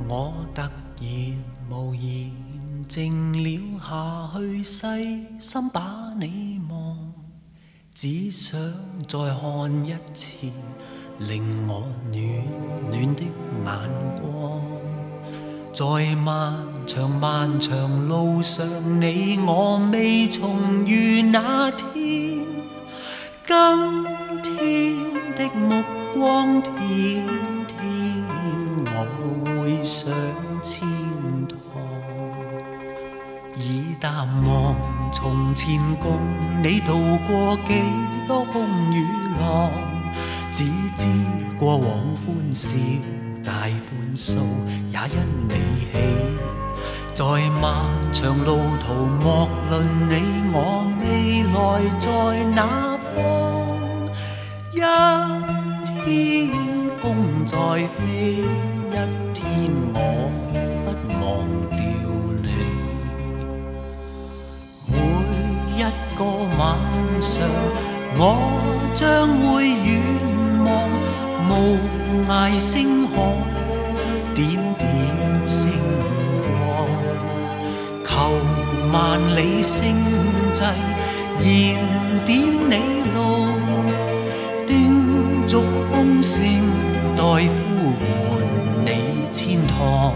我突然無言靜了下去，細心把你望，只想再看一次令我暖暖的眼光。在漫長漫長路上，你我未重遇那天，今天的目光甜甜，我會想千趟。已淡忘從前共你渡過幾多風雨浪，只知過往歡笑大半數也因你起。在漫長路途，莫論你我未來在哪方，一天風再飛，一天我不忘掉你。每一個晚上，我將會遠望無涯星海，點點星光，求萬里星際燃點你路，叮囑風聲待呼喚你千趟。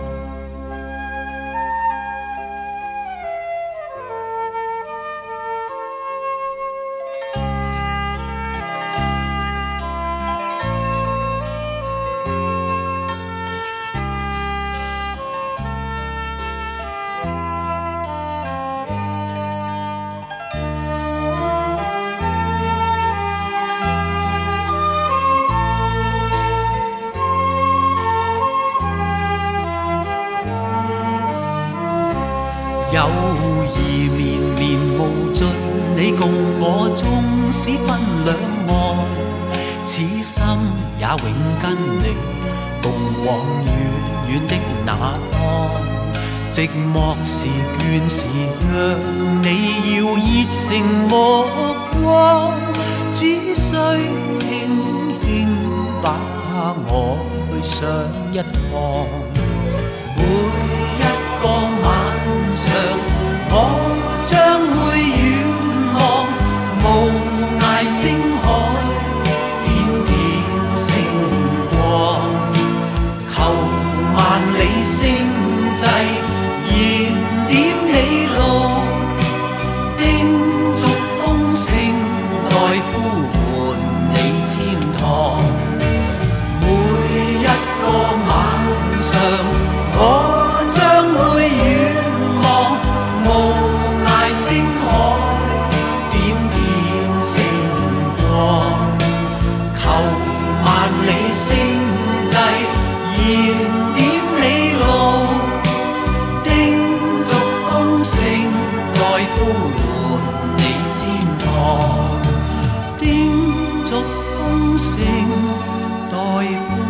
友誼綿綿無盡，你共我縱使分兩岸，此心也永跟你共往遠遠的那方。寂寞時倦時，讓你要熱誠目光，只需輕輕把我去上一趟。每一個晚上，我將會遠望無涯星海，點點星光，求萬里星際燃點你路，叮囑風聲待呼喚你千趟。每一個晚上，我將會遠望無涯星海，點點星光，求萬里星際燃點你路，叮囑風聲待呼喚你千趟，叮囑風聲待呼